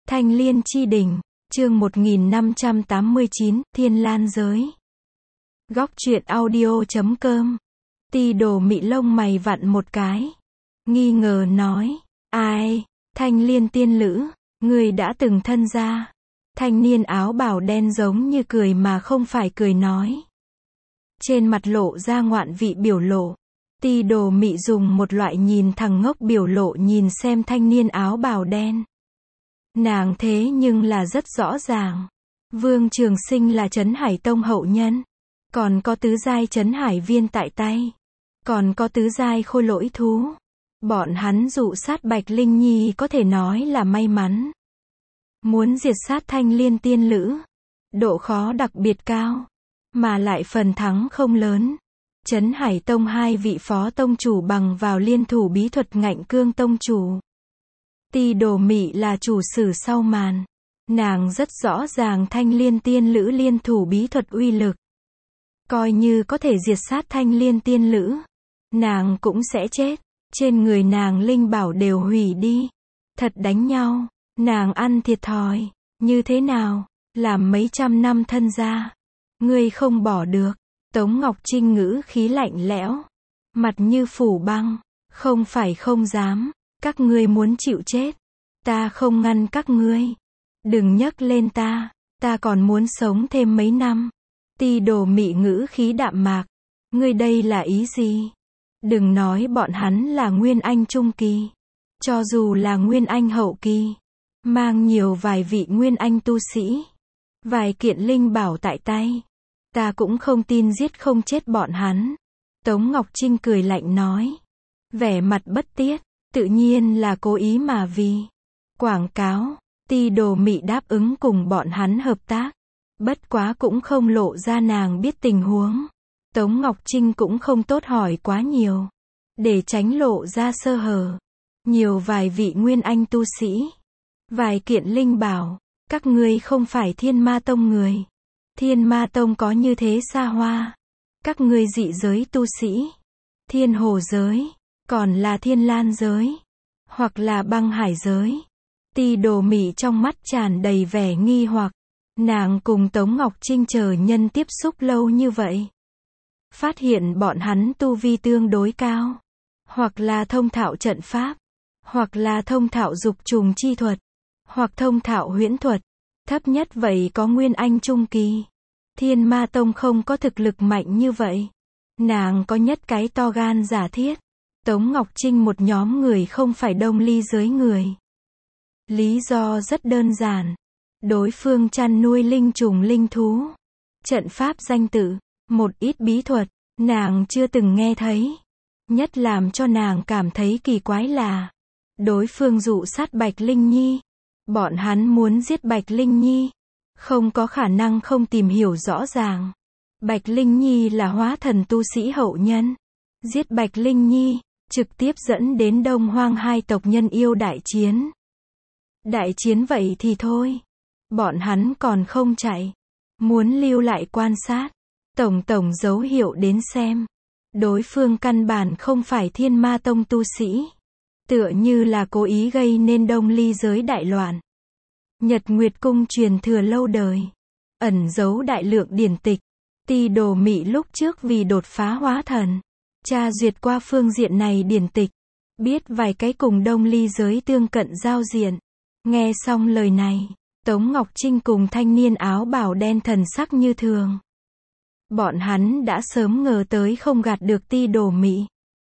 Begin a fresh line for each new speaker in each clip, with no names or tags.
Thanh Liên chi đỉnh, chương 1589, Thiên Lan giới. Góc truyện audio.com. Ti Đồ Mị lông mày vặn một cái, nghi ngờ nói, ai, Thanh Liên tiên lữ, người đã từng thân gia. Thanh niên áo bào đen giống như cười mà không phải cười nói. Trên mặt lộ ra ngoạn vị biểu lộ. Ti Đồ Mị dùng một loại nhìn thằng ngốc biểu lộ nhìn xem thanh niên áo bào đen. Nàng thế nhưng là rất rõ ràng. Vương Trường Sinh là Trấn Hải Tông hậu nhân. Còn có tứ giai Trấn Hải Viên tại tay. Còn có tứ giai khôi lỗi thú. Bọn hắn dụ sát Bạch Linh Nhi có thể nói là may mắn. Muốn diệt sát Thanh Liên tiên lữ, độ khó đặc biệt cao, mà lại phần thắng không lớn. Trấn Hải Tông hai vị phó tông chủ bằng vào liên thủ bí thuật ngạnh cương tông chủ. Ti Đồ Mị là chủ sử sau màn. Nàng rất rõ ràng Thanh Liên tiên lữ liên thủ bí thuật uy lực. Coi như có thể diệt sát Thanh Liên tiên lữ, nàng cũng sẽ chết. Trên người nàng linh bảo đều hủy đi. Thật đánh nhau, nàng ăn thiệt thòi. Như thế nào, làm mấy trăm năm thân gia, ngươi không bỏ được. Tống Ngọc Trinh ngữ khí lạnh lẽo, mặt như phủ băng, không phải không dám, các ngươi muốn chịu chết, ta không ngăn các ngươi. Đừng nhắc lên ta còn muốn sống thêm mấy năm. Ti Đồ Mị ngữ khí đạm mạc, ngươi đây là ý gì? Đừng nói bọn hắn là Nguyên Anh trung kỳ, cho dù là Nguyên Anh hậu kỳ, mang nhiều vài vị Nguyên Anh tu sĩ, vài kiện linh bảo tại tay, ta cũng không tin giết không chết bọn hắn. Tống Ngọc Trinh cười lạnh nói, vẻ mặt bất tiết, tự nhiên là cố ý mà vì quảng cáo. Ti Đồ Mị đáp ứng cùng bọn hắn hợp tác, bất quá cũng không lộ ra nàng biết tình huống. Tống Ngọc Trinh cũng không tốt hỏi quá nhiều, để tránh lộ ra sơ hở. Nhiều vài vị Nguyên Anh tu sĩ, vài kiện linh bảo, các ngươi không phải Thiên Ma Tông người. Thiên Ma Tông có như thế xa hoa. Các ngươi dị giới tu sĩ, Thiên Hồ giới, còn là Thiên Lan giới, hoặc là Băng Hải giới. Ti Đồ Mị trong mắt tràn đầy vẻ nghi hoặc. Nàng cùng Tống Ngọc Trinh chờ nhân tiếp xúc lâu như vậy, phát hiện bọn hắn tu vi tương đối cao, hoặc là thông thạo trận pháp, hoặc là thông thạo dục trùng chi thuật, hoặc thông thạo huyễn thuật, thấp nhất vậy có Nguyên Anh trung kỳ. Thiên Ma Tông không có thực lực mạnh như vậy. Nàng có nhất cái to gan giả thiết. Tống Ngọc Trinh một nhóm người không phải Đông Ly giới người. Lý do rất đơn giản. Đối phương chăn nuôi linh trùng linh thú. Trận pháp danh tự, một ít bí thuật, nàng chưa từng nghe thấy. Nhất làm cho nàng cảm thấy kỳ quái là, đối phương dụ sát Bạch Linh Nhi. Bọn hắn muốn giết Bạch Linh Nhi, không có khả năng không tìm hiểu rõ ràng. Bạch Linh Nhi là hóa thần tu sĩ hậu nhân. Giết Bạch Linh Nhi, trực tiếp dẫn đến Đông Hoang hai tộc nhân yêu đại chiến. Đại chiến vậy thì thôi. Bọn hắn còn không chạy. Muốn lưu lại quan sát. Tổng dấu hiệu đến xem. Đối phương căn bản không phải Thiên Ma Tông tu sĩ. Tựa như là cố ý gây nên Đông Ly giới đại loạn. Nhật Nguyệt Cung truyền thừa lâu đời, ẩn giấu đại lượng điển tịch. Ti Đồ Mị lúc trước vì đột phá hóa thần, tra duyệt qua phương diện này điển tịch, biết vài cái cùng Đông Ly giới tương cận giao diện. Nghe xong lời này, Tống Ngọc Trinh cùng thanh niên áo bào đen thần sắc như thường. Bọn hắn đã sớm ngờ tới không gạt được Ti Đồ Mị.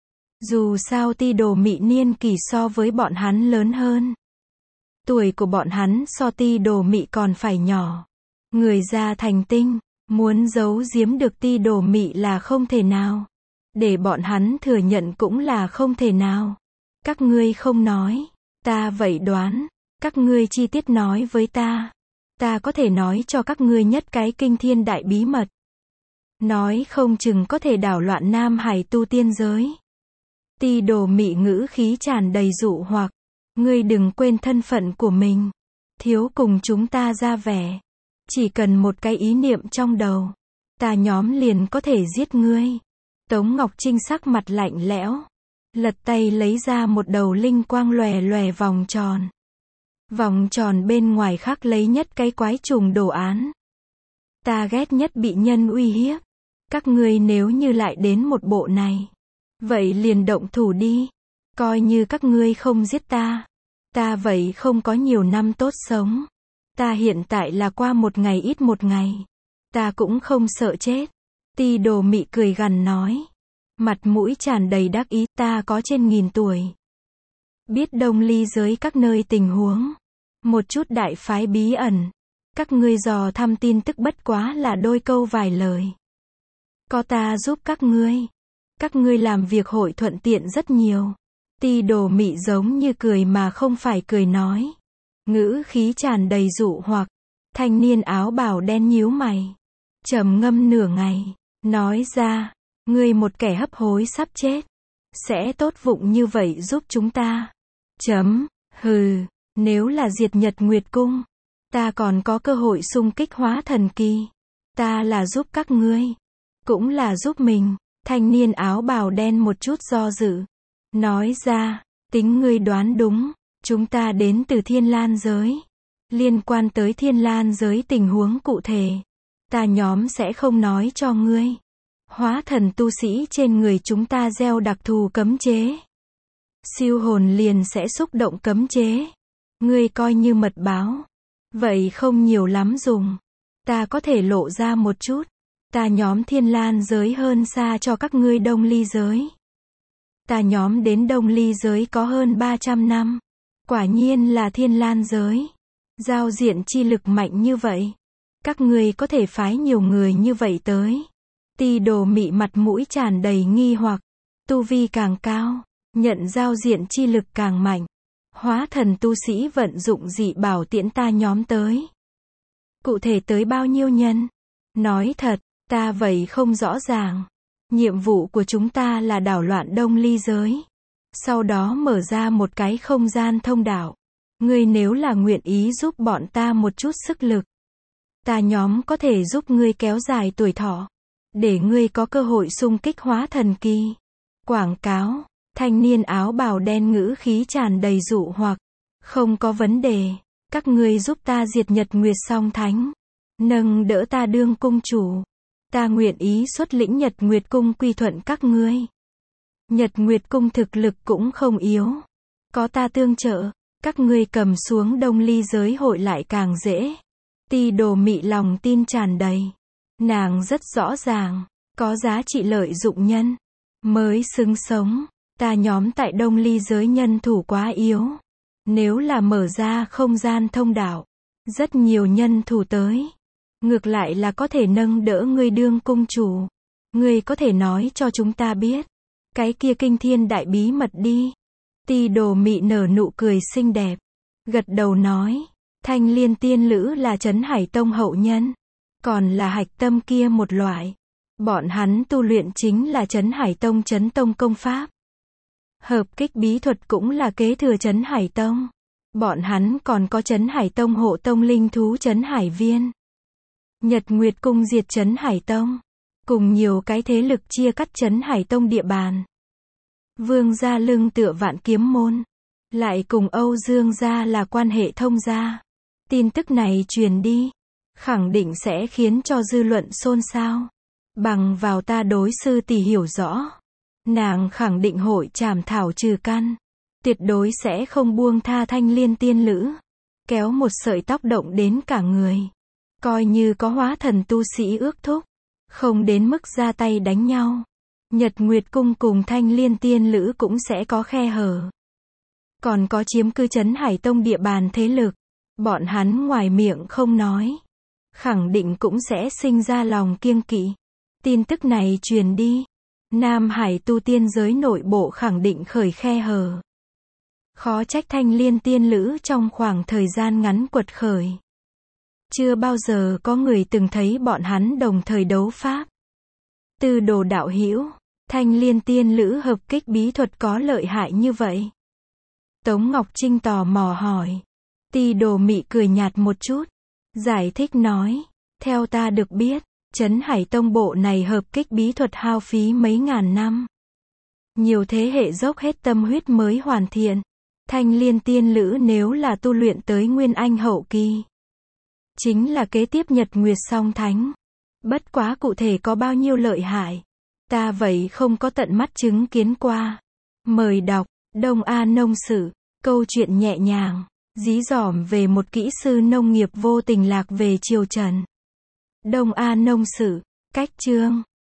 Dù sao Ti Đồ Mị niên kỷ so với bọn hắn lớn hơn. Tuổi của bọn hắn so Ti Đồ Mị còn phải nhỏ. Người ra thành tinh, muốn giấu giếm được Ti Đồ Mị là không thể nào. Để bọn hắn thừa nhận cũng là không thể nào. Các ngươi không nói, ta vậy đoán. Các ngươi chi tiết nói với ta có thể nói cho các ngươi nhất cái kinh thiên đại bí mật. Nói không chừng có thể đảo loạn Nam Hải tu tiên giới. Ti Đồ Mị ngữ khí tràn đầy dụ hoặc. Ngươi đừng quên thân phận của mình. Thiếu cùng chúng ta ra vẻ. Chỉ cần một cái ý niệm trong đầu, ta nhóm liền có thể giết ngươi. Tống Ngọc Trinh sắc mặt lạnh lẽo, lật tay lấy ra một đầu linh quang lòe lòe vòng tròn. Vòng tròn bên ngoài khắc lấy nhất cái quái trùng đồ án. Ta ghét nhất bị nhân uy hiếp. Các ngươi nếu như lại đến một bộ này, vậy liền động thủ đi. Coi như các ngươi không giết ta. Ta vậy không có nhiều năm tốt sống. Ta hiện tại là qua một ngày ít một ngày. Ta cũng không sợ chết. Ti Đồ Mị cười gằn nói. Mặt mũi tràn đầy đắc ý, ta có trên 1000 tuổi. Biết Đông Ly giới các nơi tình huống. Một chút đại phái bí ẩn. Các ngươi dò thăm tin tức bất quá là đôi câu vài lời. Có ta giúp các ngươi làm việc hội thuận tiện rất nhiều. Ti Đồ Mị giống như cười mà không phải cười nói. Ngữ khí tràn đầy dụ hoặc. Thanh niên áo bào đen nhíu mày. Trầm ngâm nửa ngày. Nói ra. Ngươi một kẻ hấp hối sắp chết. Sẽ tốt vụng như vậy giúp chúng ta. Hừ. Nếu là diệt Nhật Nguyệt Cung. Ta còn có cơ hội xung kích hóa thần kỳ. Ta là giúp các ngươi. Cũng là giúp mình. Thanh niên áo bào đen một chút do dự. Nói ra. Tính ngươi đoán đúng. Chúng ta đến từ Thiên Lan giới. Liên quan tới Thiên Lan giới tình huống cụ thể. Ta nhóm sẽ không nói cho ngươi. Hóa thần tu sĩ trên người chúng ta gieo đặc thù cấm chế. Siêu hồn liền sẽ xúc động cấm chế. Ngươi coi như mật báo. Vậy không nhiều lắm dùng. Ta có thể lộ ra một chút. Ta nhóm Thiên Lan giới hơn xa cho các ngươi Đông Ly giới. Ta nhóm đến Đông Ly giới có hơn 300 năm. Quả nhiên là Thiên Lan giới. Giao diện chi lực mạnh như vậy. Các ngươi có thể phái nhiều người như vậy tới. Ti Đồ Mị mặt mũi tràn đầy nghi hoặc. Tu vi càng cao, nhận giao diện chi lực càng mạnh. Hóa thần tu sĩ vận dụng dị bảo tiễn ta nhóm tới. Cụ thể tới bao nhiêu nhân? Nói thật, ta vậy không rõ ràng. Nhiệm vụ của chúng ta là đảo loạn Đông Ly giới. Sau đó mở ra một cái không gian thông đạo. Ngươi nếu là nguyện ý giúp bọn ta một chút sức lực. Ta nhóm có thể giúp ngươi kéo dài tuổi thọ. Để ngươi có cơ hội xung kích hóa thần kỳ. Quảng cáo. Thanh niên áo bào đen ngữ khí tràn đầy dụ hoặc. Không có vấn đề. Các ngươi giúp ta diệt Nhật Nguyệt Song Thánh. Nâng đỡ ta đương cung chủ. Ta nguyện ý xuất lĩnh Nhật Nguyệt Cung quy thuận các ngươi. Nhật Nguyệt Cung thực lực cũng không yếu. Có ta tương trợ. Các ngươi cầm xuống Đông Ly giới hội lại càng dễ. Ti Đồ Mị lòng tin tràn đầy. Nàng rất rõ ràng. Có giá trị lợi dụng nhân. Mới xứng sống. Ta nhóm tại Đông Ly giới nhân thủ quá yếu. Nếu là mở ra không gian thông đạo. Rất nhiều nhân thủ tới. Ngược lại là có thể nâng đỡ ngươi đương cung chủ. Ngươi có thể nói cho chúng ta biết. Cái kia kinh thiên đại bí mật đi. Ti Đồ Mị nở nụ cười xinh đẹp. Gật đầu nói. Thanh Liên tiên lữ là Trấn Hải Tông hậu nhân. Còn là hạch tâm kia một loại. Bọn hắn tu luyện chính là Trấn Hải Tông Trấn Tông công pháp. Hợp kích bí thuật cũng là kế thừa Trấn Hải Tông. Bọn hắn còn có Trấn Hải Tông hộ tông linh thú Trấn Hải Viên. Nhật Nguyệt Cung diệt Trấn Hải Tông. Cùng nhiều cái thế lực chia cắt Trấn Hải Tông địa bàn. Vương gia lưng tựa Vạn Kiếm môn. Lại cùng Âu Dương gia là quan hệ thông gia. Tin tức này truyền đi. Khẳng định sẽ khiến cho dư luận xôn xao. Bằng vào ta đối sư tỷ hiểu rõ. Nàng khẳng định hội trảm thảo trừ căn. Tuyệt đối sẽ không buông tha Thanh Liên tiên lữ. Kéo một sợi tóc động đến cả người. Coi như có hóa thần tu sĩ ước thúc. Không đến mức ra tay đánh nhau. Nhật Nguyệt Cung cùng Thanh Liên tiên lữ cũng sẽ có khe hở. Còn có chiếm cư Trấn Hải Tông địa bàn thế lực. Bọn hắn ngoài miệng không nói. Khẳng định cũng sẽ sinh ra lòng kiêng kỵ. Tin tức này truyền đi. Nam Hải tu tiên giới nội bộ khẳng định khởi khe hở. Khó trách Thanh Liên tiên lữ trong khoảng thời gian ngắn quật khởi. Chưa bao giờ có người từng thấy bọn hắn đồng thời đấu pháp. Tư Đồ đạo hữu, Thanh Liên tiên lữ hợp kích bí thuật có lợi hại như vậy? Tống Ngọc Trinh tò mò hỏi. Ti Đồ Mị cười nhạt một chút. Giải thích nói. Theo ta được biết, Trấn Hải Tông bộ này hợp kích bí thuật hao phí mấy ngàn năm. Nhiều thế hệ dốc hết tâm huyết mới hoàn thiện. Thanh Liên tiên lữ nếu là tu luyện tới Nguyên Anh hậu kỳ, chính là kế tiếp Nhật Nguyệt song thánh. Bất quá cụ thể có bao nhiêu lợi hại, ta vậy không có tận mắt chứng kiến qua. Mời đọc, Đông A Nông Sự, câu chuyện nhẹ nhàng, dí dỏm về một kỹ sư nông nghiệp vô tình lạc về triều Trần. Đông A Nông Sự, cách chương